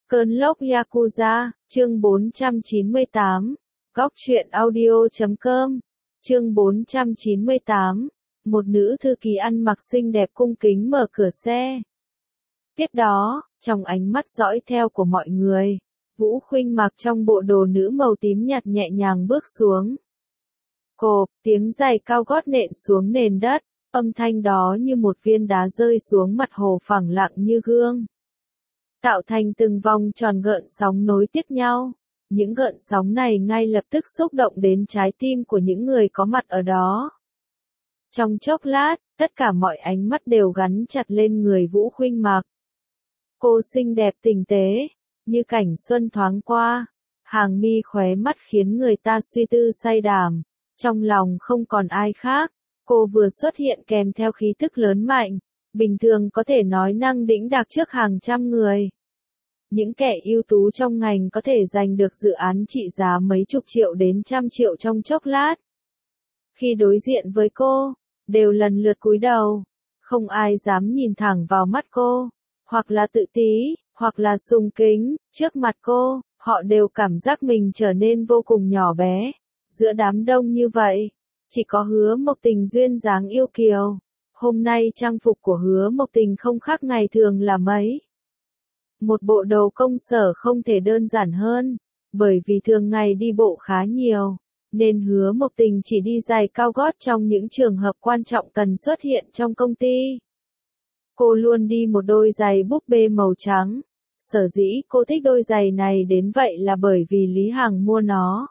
Cơn lốc Yakuza, chương 498, Góc truyện audio.com, chương 498, một nữ thư ký ăn mặc xinh đẹp cung kính mở cửa xe. Tiếp đó, trong ánh mắt dõi theo của mọi người, Vũ Khuynh mặc trong bộ đồ nữ màu tím nhạt nhẹ nhàng bước xuống. Cộp, tiếng giày cao gót nện xuống nền đất, âm thanh đó như một viên đá rơi xuống mặt hồ phẳng lặng như gương, tạo thành từng vòng tròn gợn sóng nối tiếp nhau. Những gợn sóng này ngay lập tức xúc động đến trái tim của những người có mặt ở đó. Trong chốc lát, tất cả mọi ánh mắt đều gắn chặt lên người Vũ Khuynh mặc. Cô xinh đẹp tinh tế, như cảnh xuân thoáng qua, hàng mi khóe mắt khiến người ta suy tư say đàm, trong lòng không còn ai khác. Cô vừa xuất hiện kèm theo khí tức lớn mạnh, bình thường có thể nói năng đĩnh đạc trước hàng trăm người. Những kẻ ưu tú trong ngành có thể giành được dự án trị giá mấy chục triệu đến trăm triệu trong chốc lát. Khi đối diện với cô, đều lần lượt cúi đầu, không ai dám nhìn thẳng vào mắt cô, hoặc là tự tí, hoặc là sùng kính, trước mặt cô, họ đều cảm giác mình trở nên vô cùng nhỏ bé. Giữa đám đông như vậy, chỉ có Hứa Mộc Tình duyên dáng yêu kiều. Hôm nay trang phục của Hứa Mộc Tình không khác ngày thường là mấy. Một bộ đồ công sở không thể đơn giản hơn, bởi vì thường ngày đi bộ khá nhiều, nên Hứa Mộc Tình chỉ đi giày cao gót trong những trường hợp quan trọng cần xuất hiện trong công ty. Cô luôn đi một đôi giày búp bê màu trắng, sở dĩ cô thích đôi giày này đến vậy là bởi vì Lý Hằng mua nó.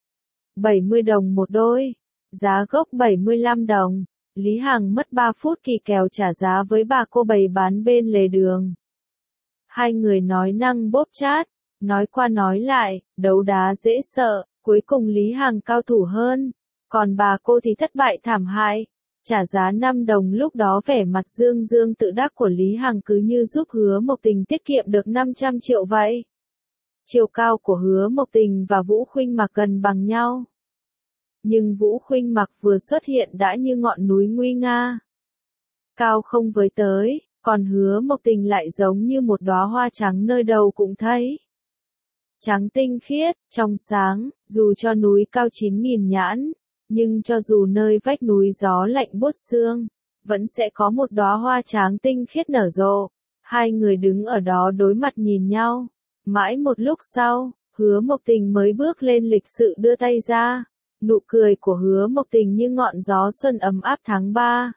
70 đồng một đôi, giá gốc 75 đồng, Lý Hằng mất 3 phút kỳ kèo trả giá với bà cô bày bán bên lề đường. Hai người nói năng bóp chát, nói qua nói lại, đấu đá dễ sợ, cuối cùng Lý Hằng cao thủ hơn, còn bà cô thì thất bại thảm hại, trả giá 5 đồng. Lúc đó vẻ mặt dương dương tự đắc của Lý Hằng cứ như giúp Hứa Mộc Tình tiết kiệm được 500 triệu vậy. Chiều cao của Hứa Mộc Tình và Vũ Khuynh mặc gần bằng nhau. Nhưng Vũ Khuynh mặc vừa xuất hiện đã như ngọn núi nguy nga, cao không với tới. Còn Hứa Mộc Tình lại giống như một đóa hoa trắng nơi đầu cũng thấy. Trắng tinh khiết, trong sáng, dù cho núi cao 9.000 nhãn, nhưng cho dù nơi vách núi gió lạnh buốt xương, vẫn sẽ có một đóa hoa trắng tinh khiết nở rộ. Hai người đứng ở đó đối mặt nhìn nhau. Mãi một lúc sau, Hứa Mộc Tình mới bước lên lịch sự đưa tay ra. Nụ cười của Hứa Mộc Tình như ngọn gió xuân ấm áp tháng 3.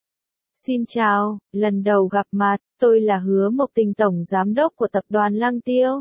Xin chào, lần đầu gặp mặt, tôi là Hứa Mộc Tình tổng giám đốc của tập đoàn Lăng Tiêu.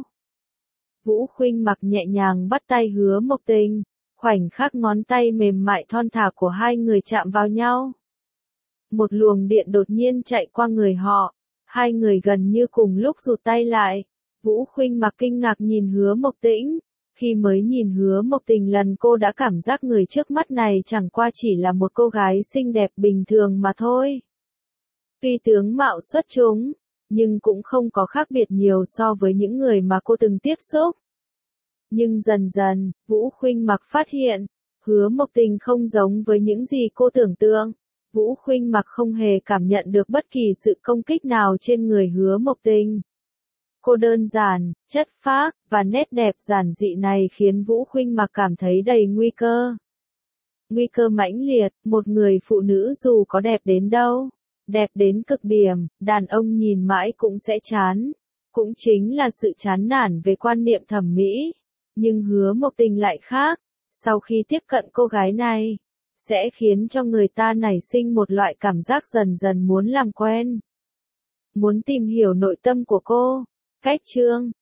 Vũ Khuynh mặc nhẹ nhàng bắt tay Hứa Mộc Tình, khoảnh khắc ngón tay mềm mại thon thả của hai người chạm vào nhau. Một luồng điện đột nhiên chạy qua người họ, hai người gần như cùng lúc rụt tay lại. Vũ Khuynh mặc kinh ngạc nhìn Hứa Mộc Tĩnh. Khi mới nhìn Hứa Mộc Tình lần cô đã cảm giác người trước mắt này chẳng qua chỉ là một cô gái xinh đẹp bình thường mà thôi. Tuy tướng mạo xuất chúng, nhưng cũng không có khác biệt nhiều so với những người mà cô từng tiếp xúc. Nhưng dần dần, Vũ Khuynh mặc phát hiện, Hứa Mộc Tình không giống với những gì cô tưởng tượng. Vũ Khuynh mặc không hề cảm nhận được bất kỳ sự công kích nào trên người Hứa Mộc Tình. Cô đơn giản, chất phác, và nét đẹp giản dị này khiến Vũ Khuynh mặc cảm thấy đầy nguy cơ. Nguy cơ mãnh liệt, một người phụ nữ dù có đẹp đến đâu, đẹp đến cực điểm, đàn ông nhìn mãi cũng sẽ chán. Cũng chính là sự chán nản về quan niệm thẩm mỹ. Nhưng Hứa Mộc Tình lại khác, sau khi tiếp cận cô gái này, sẽ khiến cho người ta nảy sinh một loại cảm giác dần dần muốn làm quen. Muốn tìm hiểu nội tâm của cô. Cách chương